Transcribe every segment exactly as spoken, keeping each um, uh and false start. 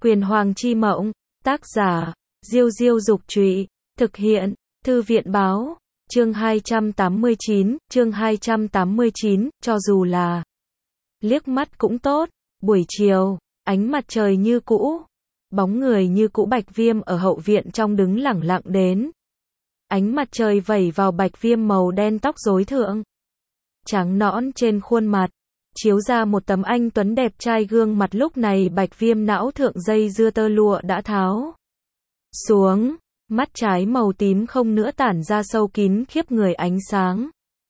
Quyền Hoàng chi mộng, tác giả, Diêu Diêu Dục Trụy, thực hiện, Thư viện Báo, chương hai trăm tám mươi chín, chương hai trăm tám mươi chín, cho dù là liếc mắt cũng tốt, buổi chiều, ánh mặt trời như cũ, bóng người như cũ Bạch Viêm ở hậu viện trong đứng lẳng lặng đến. Ánh mặt trời vẩy vào Bạch Viêm màu đen tóc rối thượng, trắng nõn trên khuôn mặt, chiếu ra một tấm anh tuấn đẹp trai gương mặt. Lúc này Bạch Viêm não thượng dây dưa tơ lụa đã tháo xuống, mắt trái màu tím không nữa tản ra sâu kín khiếp người ánh sáng,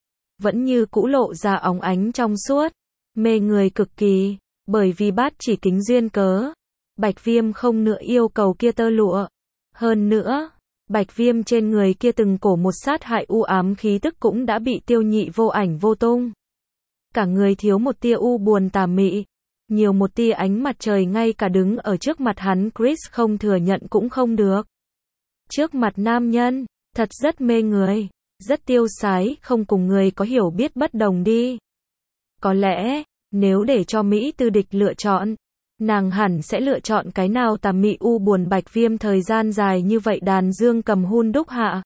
vẫn như cũ lộ ra óng ánh trong suốt, mê người cực kỳ. Bởi vì bát chỉ kính duyên cớ, Bạch Viêm không nữa yêu cầu kia tơ lụa. Hơn nữa, Bạch Viêm trên người kia từng cổ một sát hại u ám khí tức cũng đã bị tiêu nhị vô ảnh vô tung. Cả người thiếu một tia u buồn tà mị, nhiều một tia ánh mặt trời, ngay cả đứng ở trước mặt hắn Chris không thừa nhận cũng không được. Trước mặt nam nhân, thật rất mê người, rất tiêu sái, không cùng người có hiểu biết bất đồng đi. Có lẽ, nếu để cho Mỹ Tư Địch lựa chọn, nàng hẳn sẽ lựa chọn cái nào tà mị u buồn Bạch Viêm thời gian dài như vậy đàn dương cầm hun đúc hạ.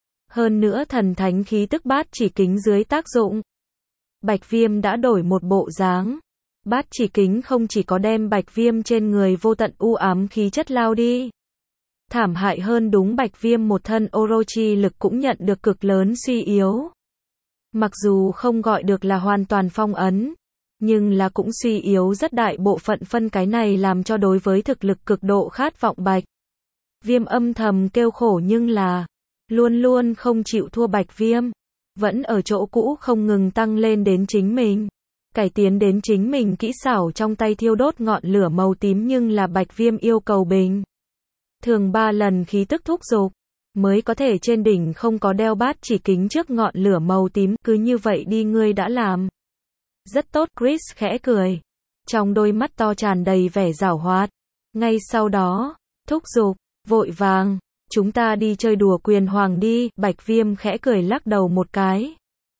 Hơn nữa thần thánh khí tức bát chỉ kính dưới tác dụng, Bạch Viêm đã đổi một bộ dáng. Bát chỉ kính không chỉ có đem Bạch Viêm trên người vô tận u ám khí chất lao đi, thảm hại hơn đúng Bạch Viêm một thân Orochi lực cũng nhận được cực lớn suy yếu. Mặc dù không gọi được là hoàn toàn phong ấn, nhưng là cũng suy yếu rất đại bộ phận phân. Cái này làm cho đối với thực lực cực độ khát vọng Bạch Viêm âm thầm kêu khổ, nhưng là luôn luôn không chịu thua Bạch Viêm, vẫn ở chỗ cũ không ngừng tăng lên đến chính mình, cải tiến đến chính mình kỹ xảo trong tay thiêu đốt ngọn lửa màu tím. Nhưng là Bạch Viêm yêu cầu bình thường ba lần khí tức thúc dục mới có thể trên đỉnh không có đeo bát chỉ kính trước ngọn lửa màu tím. Cứ như vậy đi, ngươi đã làm rất tốt. Chris khẽ cười, trong đôi mắt to tràn đầy vẻ giảo hoạt. Ngay sau đó, thúc giục, vội vàng, chúng ta đi chơi đùa Quyền Hoàng đi. Bạch Viêm khẽ cười lắc đầu một cái,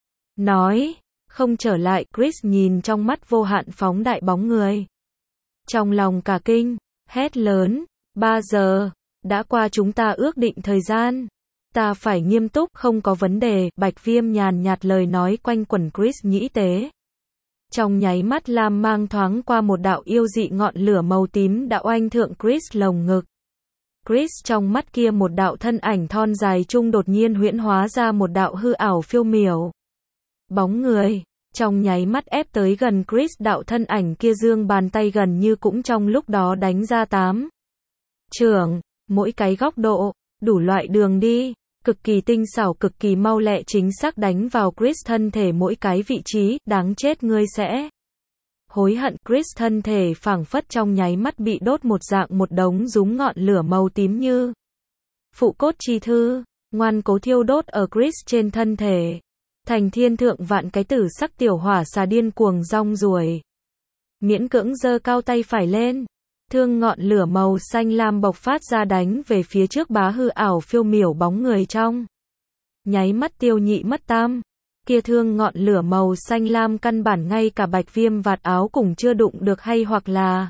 nói, không trở lại. Chris nhìn trong mắt vô hạn phóng đại bóng người, trong lòng cả kinh, hét lớn, ba giờ, đã qua chúng ta ước định thời gian, ta phải nghiêm túc. Không có vấn đề. Bạch Viêm nhàn nhạt lời nói quanh quẩn Chris nhĩ tế. Trong nháy mắt lam mang thoáng qua, một đạo yêu dị ngọn lửa màu tím đã oanh thượng Chris lồng ngực. Chris trong mắt kia một đạo thân ảnh thon dài trung đột nhiên huyễn hóa ra một đạo hư ảo phiêu miểu bóng người, trong nháy mắt ép tới gần Chris. Đạo thân ảnh kia dương bàn tay gần như cũng trong lúc đó đánh ra tám chưởng, mỗi cái góc độ, đủ loại đường đi, cực kỳ tinh xảo, cực kỳ mau lẹ, chính xác đánh vào Chris thân thể mỗi cái vị trí. Đáng chết, ngươi sẽ hối hận. Chris thân thể phảng phất trong nháy mắt bị đốt một dạng, một đống rúng ngọn lửa màu tím như phụ cốt chi thư, ngoan cố thiêu đốt ở Chris trên thân thể, thành thiên thượng vạn cái tử sắc tiểu hỏa xà điên cuồng rong ruổi. Miễn cưỡng giơ cao tay phải lên, thương ngọn lửa màu xanh lam bộc phát ra đánh về phía trước bá hư ảo phiêu miểu bóng người. Trong nháy mắt tiêu nhị mất tam, kia thương ngọn lửa màu xanh lam căn bản ngay cả Bạch Viêm vạt áo cũng chưa đụng được, hay hoặc là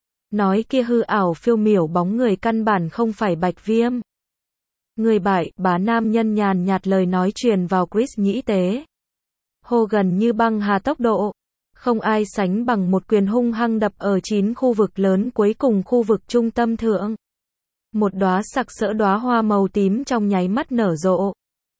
nói kia hư ảo phiêu miểu bóng người căn bản không phải Bạch Viêm. Người bại, bá nam nhân nhàn nhạt lời nói truyền vào Chris nhĩ tế. Hô gần như băng hà tốc độ, không ai sánh bằng, một quyền hung hăng đập ở chín khu vực lớn cuối cùng khu vực trung tâm thượng. Một đóa sặc sỡ đóa hoa màu tím trong nháy mắt nở rộ.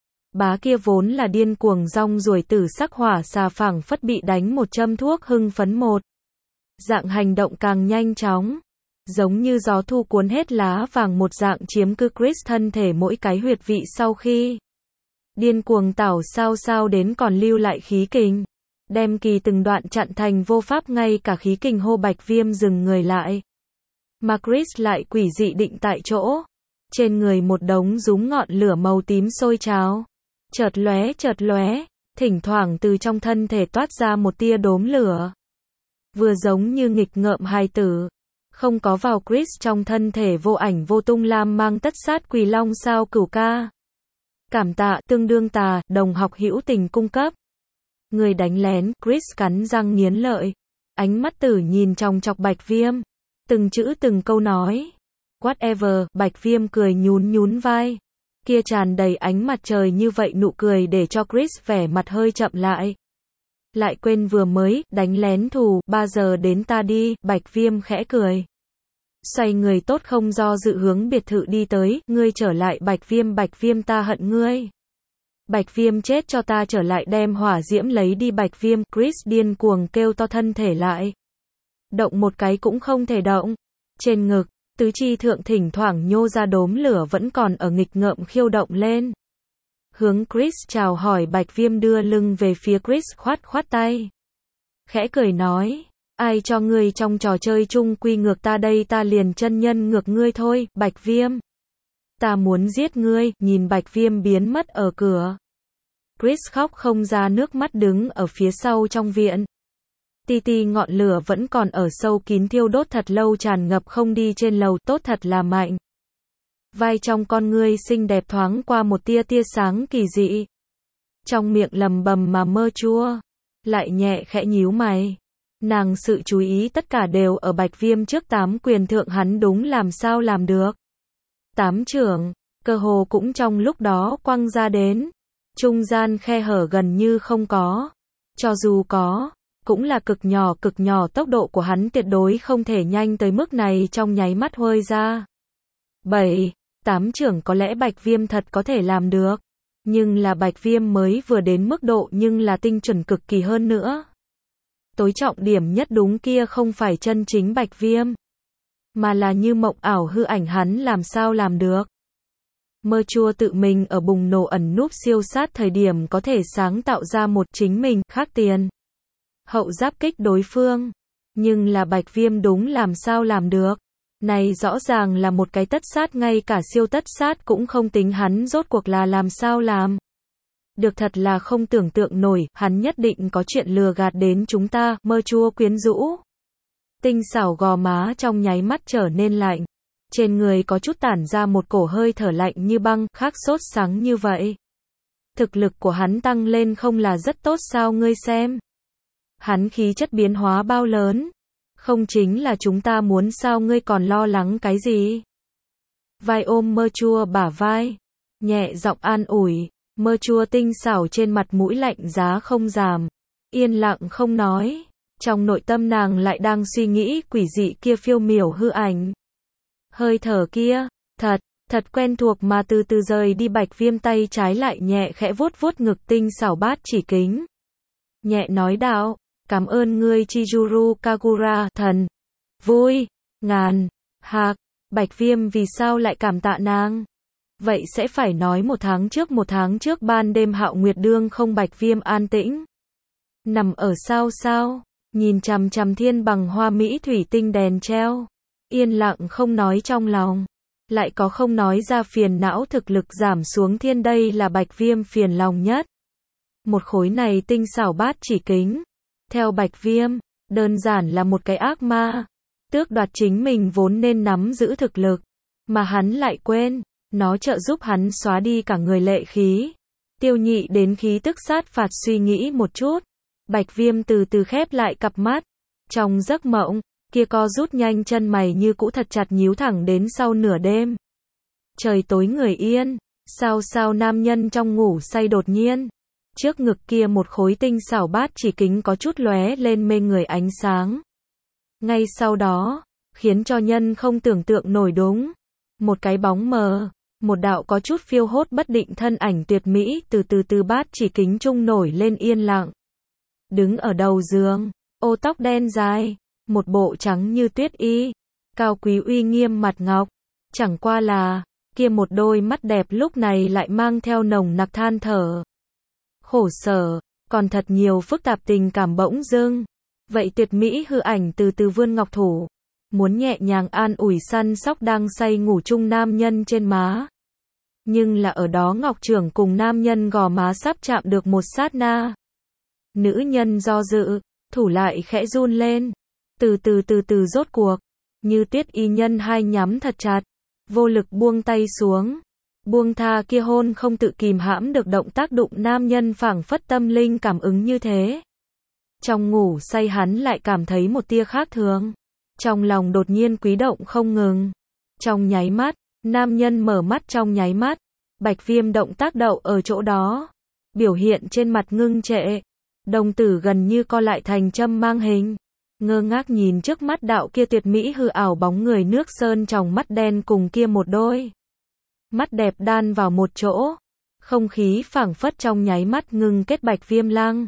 Bá kia vốn là điên cuồng rong ruổi tử sắc hỏa xà phảng phất bị đánh một châm thuốc hưng phấn, một dạng hành động càng nhanh chóng, giống như gió thu cuốn hết lá vàng một dạng, chiếm cứ Chris thân thể mỗi cái huyệt vị. Sau khi điên cuồng tảo sao sao đến còn lưu lại khí kình, đem kỳ từng đoạn chặn thành vô pháp, ngay cả khí kình hô Bạch Viêm dừng người lại. Mà Chris lại quỷ dị định tại chỗ, trên người một đống rúng ngọn lửa màu tím sôi trào, chợt lóe chợt lóe, thỉnh thoảng từ trong thân thể toát ra một tia đốm lửa, vừa giống như nghịch ngợm hài tử, không có vào Chris trong thân thể vô ảnh vô tung. Lam mang tất sát quỳ long sao cửu ca, cảm tạ tương đương tà, đồng học hữu tình cung cấp. Người đánh lén. Chris cắn răng nghiến lợi, ánh mắt tử nhìn chòng chọc Bạch Viêm, Từng chữ từng câu nói. Whatever, Bạch Viêm cười nhún nhún vai. Kia tràn đầy ánh mặt trời như vậy nụ cười để cho Chris vẻ mặt hơi chậm lại. Lại quên vừa mới, đánh lén thù, ba giờ đến ta đi, Bạch Viêm khẽ cười. Xoay người tốt không do dự hướng biệt thự đi tới, ngươi trở lại Bạch Viêm, Bạch Viêm ta hận ngươi. Bạch Viêm chết cho ta trở lại đem hỏa diễm lấy đi Bạch Viêm, Chris điên cuồng kêu to thân thể lại. Động một cái cũng không thể động. Trên ngực, tứ chi thượng thỉnh thoảng nhô ra đốm lửa vẫn còn ở nghịch ngợm khiêu động lên. Hướng Chris chào hỏi Bạch Viêm đưa lưng về phía Chris khoát khoát tay. Khẽ cười nói, ai cho ngươi trong trò chơi chung quy ngược ta đây ta liền chân nhân ngược ngươi thôi, Bạch Viêm. Ta muốn giết ngươi, nhìn Bạch Viêm biến mất ở cửa. Chris khóc không ra nước mắt đứng ở phía sau trong viện. Ti ti ngọn lửa vẫn còn ở sâu kín thiêu đốt thật lâu tràn ngập không đi trên lầu, tốt thật là mạnh. Vai trong con ngươi xinh đẹp thoáng qua một tia tia sáng kỳ dị. Trong miệng lầm bầm mà mơ chua, lại nhẹ khẽ nhíu mày. Nàng sự chú ý tất cả đều ở Bạch Viêm trước tám quyền thượng hắn đúng làm sao làm được. Tám trưởng, cơ hồ cũng trong lúc đó quăng ra đến. Trung gian khe hở gần như không có. Cho dù có, cũng là cực nhỏ cực nhỏ tốc độ của hắn tuyệt đối không thể nhanh tới mức này trong nháy mắt huơi ra. Bảy, tám trưởng có lẽ Bạch Viêm thật có thể làm được. Nhưng là Bạch Viêm mới vừa đến mức độ nhưng là tinh chuẩn cực kỳ hơn nữa. Tối trọng điểm nhất đúng kia không phải chân chính Bạch Viêm, mà là như mộng ảo hư ảnh hắn làm sao làm được. Mơ chua tự mình ở bùng nổ ẩn núp siêu sát thời điểm có thể sáng tạo ra một chính mình khác tiền. Hậu giáp kích đối phương. Nhưng là Bạch Viêm đúng làm sao làm được. Này rõ ràng là một cái tất sát ngay cả siêu tất sát cũng không tính hắn rốt cuộc là làm sao làm. Được thật là không tưởng tượng nổi, hắn nhất định có chuyện lừa gạt đến chúng ta, mơ chua quyến rũ. Tinh xảo gò má trong nháy mắt trở nên lạnh. Trên người có chút tản ra một cổ hơi thở lạnh như băng, khác sốt sáng như vậy. Thực lực của hắn tăng lên không là rất tốt sao ngươi xem. Hắn khí chất biến hóa bao lớn. Không chính là chúng ta muốn sao ngươi còn lo lắng cái gì. Vai ôm mơ chua bả vai. Nhẹ giọng an ủi. Mơ chua tinh xảo trên mặt mũi lạnh giá không giảm. Yên lặng không nói. Trong nội tâm nàng lại đang suy nghĩ quỷ dị kia phiêu miểu hư ảnh. Hơi thở kia, thật, thật quen thuộc mà từ từ rời đi Bạch Viêm tay trái lại nhẹ khẽ vuốt vuốt ngực tinh xảo bát chỉ kính. Nhẹ nói đạo, cảm ơn ngươi Chizuru Kagura, thần. Vui, ngàn, hạc, Bạch Viêm vì sao lại cảm tạ nàng? Vậy sẽ phải nói một tháng trước một tháng trước ban đêm Hạo Nguyệt Đương không Bạch Viêm an tĩnh. Nằm ở sao sao, nhìn chằm chằm thiên bằng hoa mỹ thủy tinh đèn treo. Yên lặng không nói trong lòng. Lại có không nói ra phiền não thực lực giảm xuống thiên đây là Bạch Viêm phiền lòng nhất. Một khối này tinh xảo bát chỉ kính. Theo Bạch Viêm, đơn giản là một cái ác ma. Tước đoạt chính mình vốn nên nắm giữ thực lực. Mà hắn lại quên. Nó trợ giúp hắn xóa đi cả người lệ khí. Tiêu nhị đến khí tức sát phạt suy nghĩ một chút. Bạch Viêm từ từ khép lại cặp mắt. Trong giấc mộng, kia co rút nhanh chân mày như cũ thật chặt nhíu thẳng đến sau nửa đêm. Trời tối người yên. Sao sao nam nhân trong ngủ say đột nhiên. Trước ngực kia một khối tinh xảo bát chỉ kính có chút lóe lên mê người ánh sáng. Ngay sau đó, khiến cho nhân không tưởng tượng nổi đúng. Một cái bóng mờ. Một đạo có chút phiêu hốt bất định thân ảnh tuyệt mỹ từ từ từ bát chỉ kính trung nổi lên yên lặng. Đứng ở đầu giường, ô tóc đen dài, một bộ trắng như tuyết y, cao quý uy nghiêm mặt ngọc. Chẳng qua là, kia một đôi mắt đẹp lúc này lại mang theo nồng nặc than thở. Khổ sở, còn thật nhiều phức tạp tình cảm bỗng dưng. Vậy tuyệt mỹ hư ảnh từ từ vươn ngọc thủ. Muốn nhẹ nhàng an ủi săn sóc đang say ngủ chung nam nhân trên má. Nhưng là ở đó ngọc trưởng cùng nam nhân gò má sắp chạm được một sát na. Nữ nhân do dự, thủ lại khẽ run lên. Từ từ từ từ rốt cuộc. Như tuyết y nhân hai nhắm thật chặt. Vô lực buông tay xuống. Buông tha kia hôn không tự kìm hãm được động tác đụng nam nhân phảng phất tâm linh cảm ứng như thế. Trong ngủ say hắn lại cảm thấy một tia khác thường. Trong lòng đột nhiên quý động không ngừng. Trong nháy mắt, nam nhân mở mắt trong nháy mắt, Bạch Viêm động tác đậu ở chỗ đó, biểu hiện trên mặt ngưng trệ, đồng tử gần như co lại thành châm mang hình, ngơ ngác nhìn trước mắt đạo kia tuyệt mỹ hư ảo bóng người nước sơn trong mắt đen cùng kia một đôi mắt đẹp đan vào một chỗ, không khí phảng phất trong nháy mắt ngừng kết. Bạch Viêm lăng.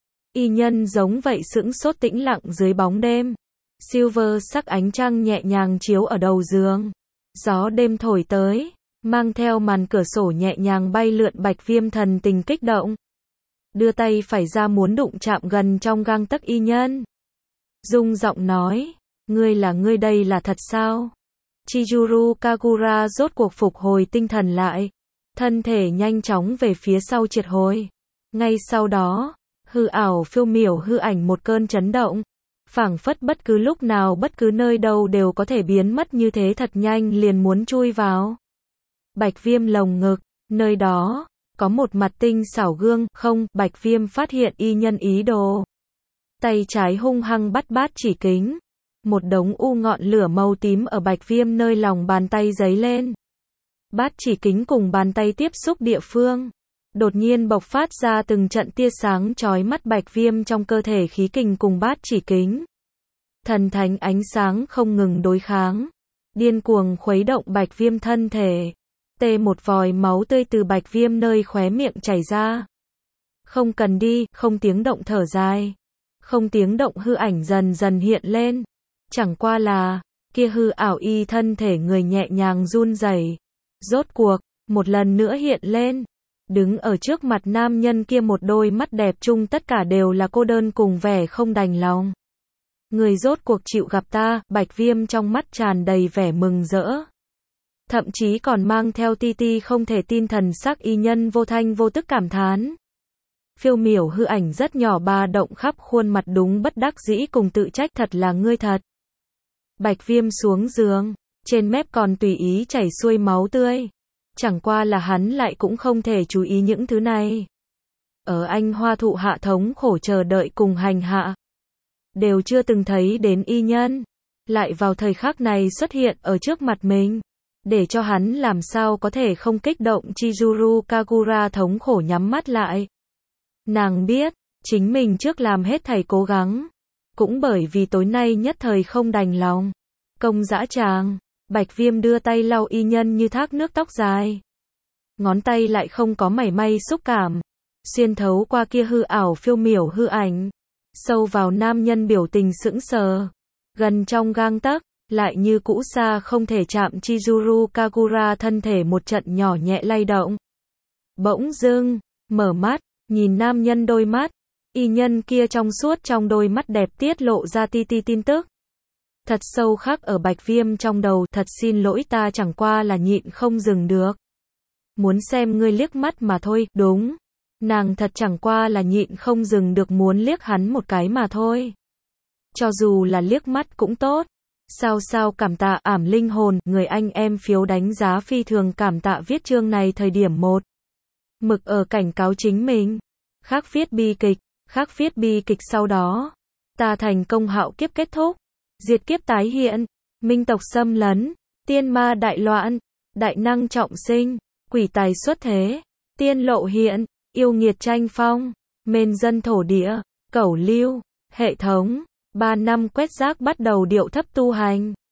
Y nhân giống vậy sững sốt tĩnh lặng dưới bóng đêm. Silver sắc ánh trăng nhẹ nhàng chiếu ở đầu giường. Gió đêm thổi tới, mang theo màn cửa sổ nhẹ nhàng bay lượn. Bạch Viêm thần tình kích động, đưa tay phải ra muốn đụng chạm gần trong gang tấc y nhân. Rung giọng nói, ngươi là ngươi đây là thật sao? Chizuru Kagura rốt cuộc phục hồi tinh thần lại, thân thể nhanh chóng về phía sau triệt hồi. Ngay sau đó, hư ảo phiêu miểu hư ảnh một cơn chấn động, phảng phất bất cứ lúc nào bất cứ nơi đâu đều có thể biến mất như thế, thật nhanh liền muốn chui vào Bạch Viêm lồng ngực. Nơi đó có một mặt tinh xảo gương, không, Bạch Viêm phát hiện y nhân ý đồ. Tay trái hung hăng bắt bát chỉ kính, một đống u ngọn lửa màu tím ở Bạch Viêm nơi lòng bàn tay giấy lên. Bát chỉ kính cùng bàn tay tiếp xúc địa phương, đột nhiên bộc phát ra từng trận tia sáng chói mắt. Bạch Viêm trong cơ thể khí kình cùng bát chỉ kính, thần thánh ánh sáng không ngừng đối kháng, điên cuồng khuấy động Bạch Viêm thân thể. Tê một vòi máu tươi từ Bạch Viêm nơi khóe miệng chảy ra. Không cần đi, không tiếng động thở dài. Không tiếng động hư ảnh dần dần hiện lên. Chẳng qua là, kia hư ảo y thân thể người nhẹ nhàng run rẩy, rốt cuộc, một lần nữa hiện lên. Đứng ở trước mặt nam nhân kia một đôi mắt đẹp chung tất cả đều là cô đơn cùng vẻ không đành lòng. Người rốt cuộc chịu gặp ta, Bạch Viêm trong mắt tràn đầy vẻ mừng rỡ. Thậm chí còn mang theo ti ti không thể tin thần sắc. Y nhân vô thanh vô tức cảm thán. Phiêu miểu hư ảnh rất nhỏ ba động khắp khuôn mặt, đúng bất đắc dĩ cùng tự trách, thật là ngươi thật. Bạch Viêm xuống giường, trên mép còn tùy ý chảy xuôi máu tươi. Chẳng qua là hắn lại cũng không thể chú ý những thứ này. Ở anh hoa thụ hạ thống khổ chờ đợi cùng hành hạ, đều chưa từng thấy đến y nhân, lại vào thời khắc này xuất hiện ở trước mặt mình, để cho hắn làm sao có thể không kích động. Chizuru Kagura thống khổ nhắm mắt lại. Nàng biết, chính mình trước làm hết thảy cố gắng, cũng bởi vì tối nay nhất thời không đành lòng. Công dã tràng, Bạch Viêm đưa tay lau y nhân như thác nước tóc dài. Ngón tay lại không có mảy may xúc cảm, xuyên thấu qua kia hư ảo phiêu miểu hư ảnh, sâu vào nam nhân biểu tình sững sờ, gần trong gang tấc, lại như cũ xa không thể chạm. Chizuru Kagura thân thể một trận nhỏ nhẹ lay động. Bỗng dưng, mở mắt, nhìn nam nhân đôi mắt, y nhân kia trong suốt trong đôi mắt đẹp tiết lộ ra ti ti tin tức. Thật sâu khắc ở Bạch Viêm trong đầu, thật xin lỗi, ta chẳng qua là nhịn không dừng được. Muốn xem ngươi liếc mắt mà thôi, đúng. Nàng thật chẳng qua là nhịn không dừng được muốn liếc hắn một cái mà thôi. Cho dù là liếc mắt cũng tốt. Sao sao cảm tạ ảm linh hồn, người anh em phiếu đánh giá phi thường cảm tạ viết chương này thời điểm một. Mực ở cảnh cáo chính mình. Khác viết bi kịch, khác viết bi kịch sau đó. Ta thành công hạo kiếp kết thúc. Diệt kiếp tái hiện. Minh tộc xâm lấn. Tiên ma đại loạn. Đại năng trọng sinh. Quỷ tài xuất thế. Tiên lộ hiện. Yêu nghiệt tranh phong. Mên dân thổ địa. Cẩu lưu. Hệ thống. Ba năm quét rác bắt đầu điệu thấp tu hành.